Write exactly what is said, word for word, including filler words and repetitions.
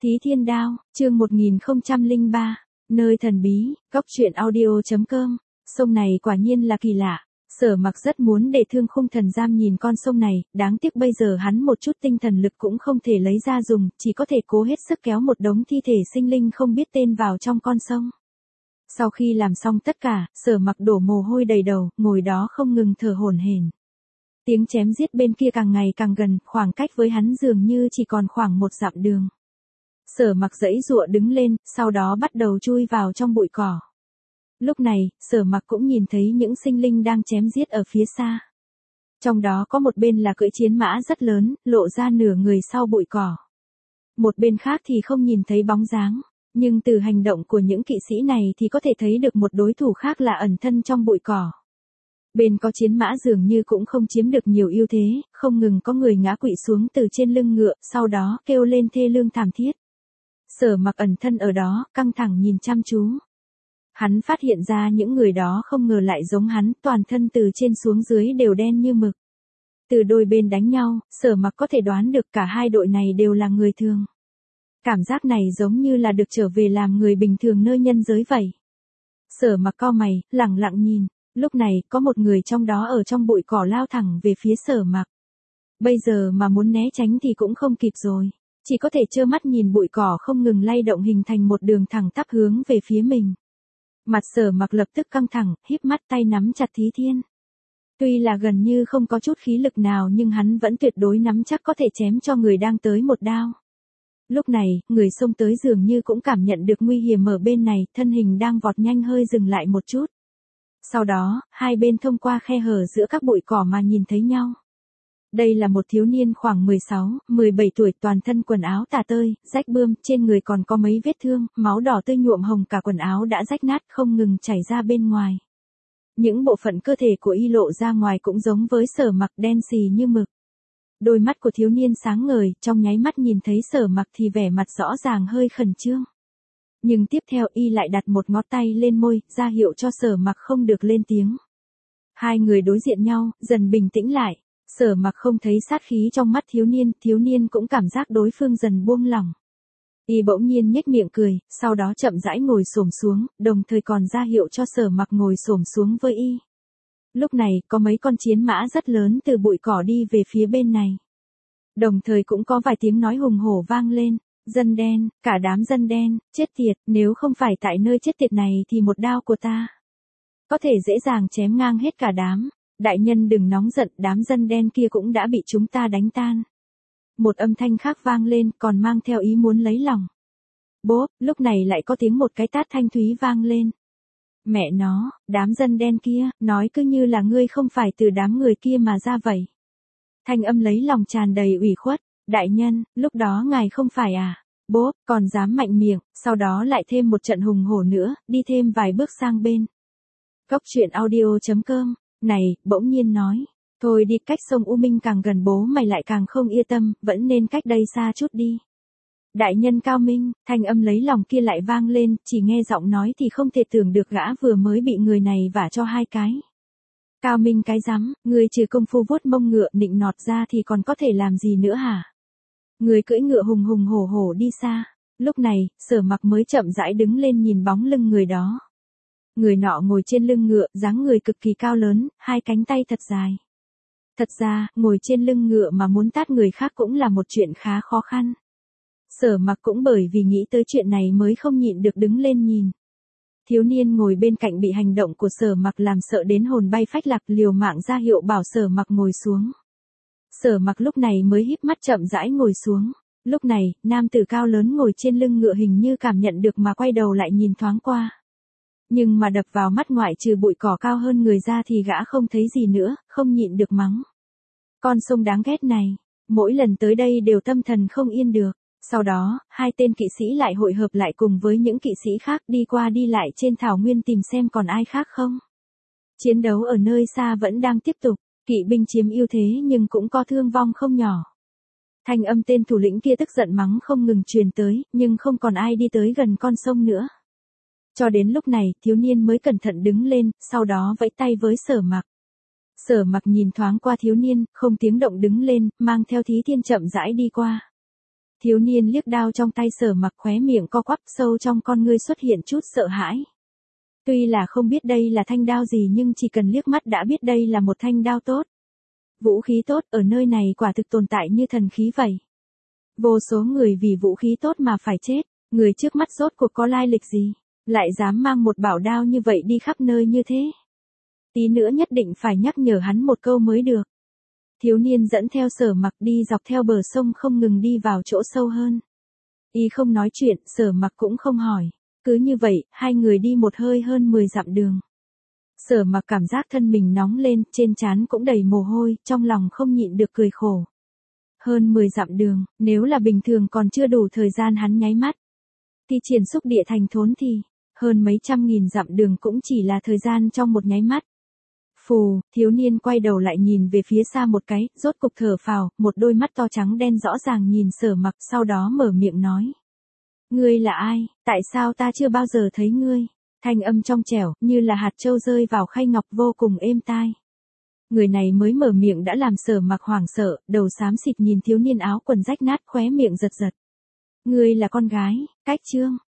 Thí Thiên Đao, chương một nghìn không trăm lẻ ba, nơi thần bí, góc truyện audio chấm com. Sông này quả nhiên là kỳ lạ. Sở Mặc rất muốn để Thương Khung Thần giam nhìn con sông này, đáng tiếc bây giờ hắn một chút tinh thần lực cũng không thể lấy ra dùng, chỉ có thể cố hết sức kéo một đống thi thể sinh linh không biết tên vào trong con sông. Sau khi làm xong tất cả, Sở Mặc đổ mồ hôi đầy đầu, ngồi đó không ngừng thở hổn hển. Tiếng chém giết bên kia càng ngày càng gần, khoảng cách với hắn dường như chỉ còn khoảng một dặm đường. Sở Mặc giãy giụa đứng lên, sau đó bắt đầu chui vào trong bụi cỏ. Lúc này, Sở Mặc cũng nhìn thấy những sinh linh đang chém giết ở phía xa. Trong đó có một bên là cưỡi chiến mã rất lớn, lộ ra nửa người sau bụi cỏ. Một bên khác thì không nhìn thấy bóng dáng, nhưng từ hành động của những kỵ sĩ này thì có thể thấy được một đối thủ khác là ẩn thân trong bụi cỏ. Bên có chiến mã dường như cũng không chiếm được nhiều ưu thế, không ngừng có người ngã quỵ xuống từ trên lưng ngựa, sau đó kêu lên thê lương thảm thiết. Sở Mặc ẩn thân ở đó, căng thẳng nhìn chăm chú. Hắn phát hiện ra những người đó không ngờ lại giống hắn, toàn thân từ trên xuống dưới đều đen như mực. Từ đôi bên đánh nhau, Sở Mặc có thể đoán được cả hai đội này đều là người thường. Cảm giác này giống như là được trở về làm người bình thường nơi nhân giới vậy. Sở Mặc cau mày, lẳng lặng nhìn. Lúc này, có một người trong đó ở trong bụi cỏ lao thẳng về phía Sở Mặc. Bây giờ mà muốn né tránh thì cũng không kịp rồi. Chỉ có thể trơ mắt nhìn bụi cỏ không ngừng lay động hình thành một đường thẳng tắp hướng về phía mình. Mặt Sở Mặc lập tức căng thẳng, híp mắt tay nắm chặt Thí Thiên. Tuy là gần như không có chút khí lực nào nhưng hắn vẫn tuyệt đối nắm chắc có thể chém cho người đang tới một đao. Lúc này, người xông tới dường như cũng cảm nhận được nguy hiểm ở bên này, thân hình đang vọt nhanh hơi dừng lại một chút. Sau đó, hai bên thông qua khe hở giữa các bụi cỏ mà nhìn thấy nhau. Đây là một thiếu niên khoảng mười sáu, mười bảy tuổi, toàn thân quần áo tả tơi, rách bươm, trên người còn có mấy vết thương, máu đỏ tươi nhuộm hồng cả quần áo đã rách nát không ngừng chảy ra bên ngoài. Những bộ phận cơ thể của y lộ ra ngoài cũng giống với Sở Mặc, đen xì như mực. Đôi mắt của thiếu niên sáng ngời, trong nháy mắt nhìn thấy Sở Mặc thì vẻ mặt rõ ràng hơi khẩn trương. Nhưng tiếp theo y lại đặt một ngón tay lên môi, ra hiệu cho Sở Mặc không được lên tiếng. Hai người đối diện nhau, dần bình tĩnh lại. Sở Mặc không thấy sát khí trong mắt thiếu niên, thiếu niên cũng cảm giác đối phương dần buông lỏng. Y bỗng nhiên nhếch miệng cười, sau đó chậm rãi ngồi xổm xuống, đồng thời còn ra hiệu cho Sở Mặc ngồi xổm xuống với y. Lúc này, có mấy con chiến mã rất lớn từ bụi cỏ đi về phía bên này. Đồng thời cũng có vài tiếng nói hùng hổ vang lên. Dân đen, cả đám dân đen, chết tiệt, nếu không phải tại nơi chết tiệt này thì một đao của ta có thể dễ dàng chém ngang hết cả đám. Đại nhân đừng nóng giận, đám dân đen kia cũng đã bị chúng ta đánh tan. Một âm thanh khác vang lên, còn mang theo ý muốn lấy lòng. Bốp, lúc này lại có tiếng một cái tát thanh thúy vang lên. Mẹ nó, đám dân đen kia, nói cứ như là ngươi không phải từ đám người kia mà ra vậy. Thanh âm lấy lòng tràn đầy ủy khuất. Đại nhân, lúc đó ngài không phải à? Bốp, còn dám mạnh miệng, sau đó lại thêm một trận hùng hổ nữa, đi thêm vài bước sang bên. Góc truyện audio chấm com. Này, bỗng nhiên nói, thôi đi, cách sông U Minh càng gần bố mày lại càng không yên tâm, vẫn nên cách đây xa chút đi. Đại nhân cao minh, thanh âm lấy lòng kia lại vang lên, chỉ nghe giọng nói thì không thể tưởng được gã vừa mới bị người này vả cho hai cái. Cao minh cái rắm, người trừ công phu vuốt mông ngựa nịnh nọt ra thì còn có thể làm gì nữa hả? Người cưỡi ngựa hùng hùng hổ hổ đi xa. Lúc này, Sở Mặc mới chậm rãi đứng lên nhìn bóng lưng người đó. Người nọ ngồi trên lưng ngựa, dáng người cực kỳ cao lớn, hai cánh tay thật dài. Thật ra, ngồi trên lưng ngựa mà muốn tát người khác cũng là một chuyện khá khó khăn. Sở Mặc cũng bởi vì nghĩ tới chuyện này mới không nhịn được đứng lên nhìn. Thiếu niên ngồi bên cạnh bị hành động của Sở Mặc làm sợ đến hồn bay phách lạc, liều mạng ra hiệu bảo Sở Mặc ngồi xuống. Sở Mặc lúc này mới híp mắt chậm rãi ngồi xuống. Lúc này, nam tử cao lớn ngồi trên lưng ngựa hình như cảm nhận được mà quay đầu lại nhìn thoáng qua. Nhưng mà đập vào mắt ngoại trừ bụi cỏ cao hơn người ra thì gã không thấy gì nữa, không nhịn được mắng. Con sông đáng ghét này, mỗi lần tới đây đều tâm thần không yên được. Sau đó, hai tên kỵ sĩ lại hội hợp lại cùng với những kỵ sĩ khác đi qua đi lại trên thảo nguyên tìm xem còn ai khác không. Chiến đấu ở nơi xa vẫn đang tiếp tục. Kỵ binh chiếm ưu thế nhưng cũng có thương vong không nhỏ. Thanh âm tên thủ lĩnh kia tức giận mắng không ngừng truyền tới, nhưng không còn ai đi tới gần con sông nữa. Cho đến lúc này, thiếu niên mới cẩn thận đứng lên, sau đó vẫy tay với Sở Mặc. Sở Mặc nhìn thoáng qua thiếu niên, không tiếng động đứng lên, mang theo Thí Thiên chậm rãi đi qua. Thiếu niên liếc đao trong tay Sở Mặc, khóe miệng co quắp, sâu trong con ngươi xuất hiện chút sợ hãi. Tuy là không biết đây là thanh đao gì nhưng chỉ cần liếc mắt đã biết đây là một thanh đao tốt. Vũ khí tốt ở nơi này quả thực tồn tại như thần khí vậy. Vô số người vì vũ khí tốt mà phải chết, người trước mắt rốt cuộc có lai lịch gì, lại dám mang một bảo đao như vậy đi khắp nơi như thế. Tí nữa nhất định phải nhắc nhở hắn một câu mới được. Thiếu niên dẫn theo Sở Mặc đi dọc theo bờ sông không ngừng đi vào chỗ sâu hơn. Y không nói chuyện, Sở Mặc cũng không hỏi. Cứ như vậy, hai người đi một hơi hơn mười dặm đường. Sở Mặc cảm giác thân mình nóng lên, trên trán cũng đầy mồ hôi, trong lòng không nhịn được cười khổ. Hơn mười dặm đường, nếu là bình thường còn chưa đủ thời gian hắn nháy mắt. Thì triển xúc địa thành thốn thì, hơn mấy trăm nghìn dặm đường cũng chỉ là thời gian trong một nháy mắt. Phù, thiếu niên quay đầu lại nhìn về phía xa một cái, rốt cục thở phào, một đôi mắt to trắng đen rõ ràng nhìn Sở Mặc, sau đó mở miệng nói. Ngươi là ai, tại sao ta chưa bao giờ thấy ngươi? Thanh âm trong trẻo, như là hạt châu rơi vào khay ngọc vô cùng êm tai. Người này mới mở miệng đã làm Sở Mặc hoảng sợ, đầu xám xịt nhìn thiếu niên áo quần rách nát, khóe miệng giật giật. Ngươi là con gái, Cách Trương,